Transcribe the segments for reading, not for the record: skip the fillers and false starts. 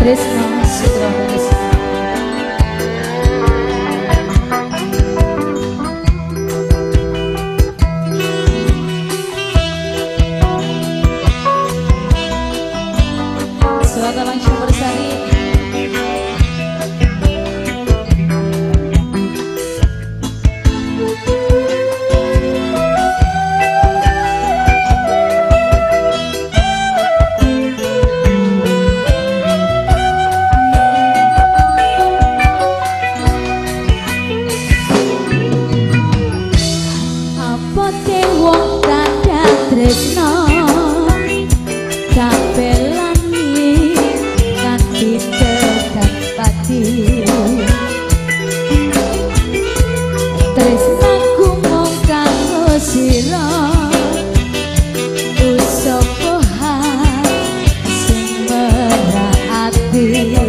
Tresno Sutradarsa. Selamat langsung bersari. Tresno kabelani kanthi tekan pati tresnaku mung kanggo sira usapa sing merati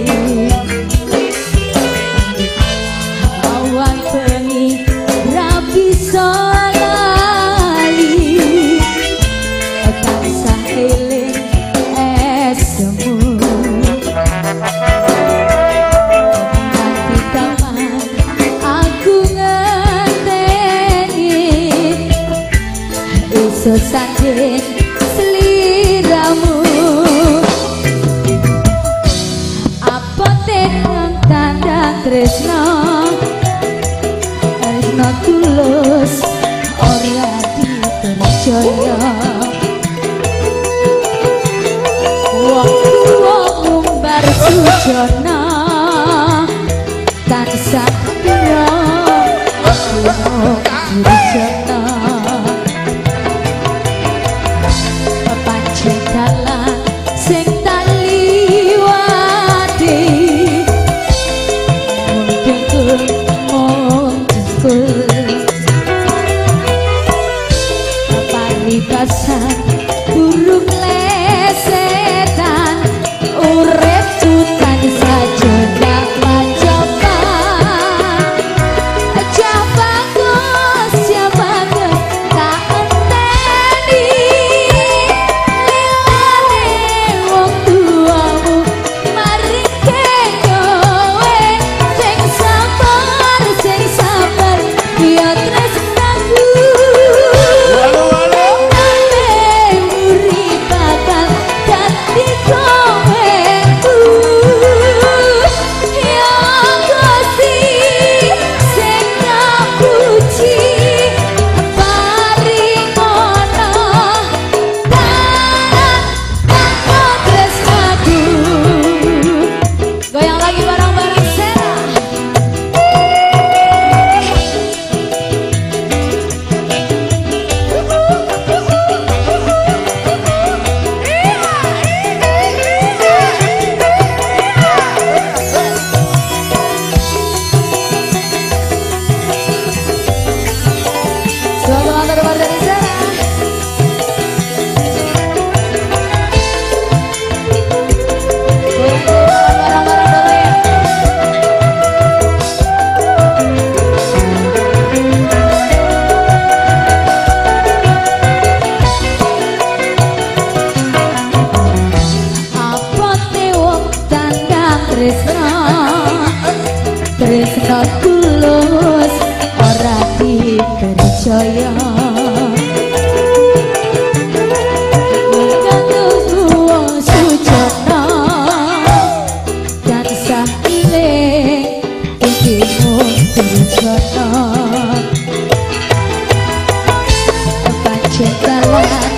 awan bengi ra bisa sanding seliramu apa tenang tanda tresno tresno tulus ora dipercaya wong umbar sujana tansah pira dirjana sing tak liwati mung jengkul paribasan burung lesetan urip hutan saja tak mencoba Tresno tulus ora dipercaya wong sujana tansah eling iki mung dirjana pancen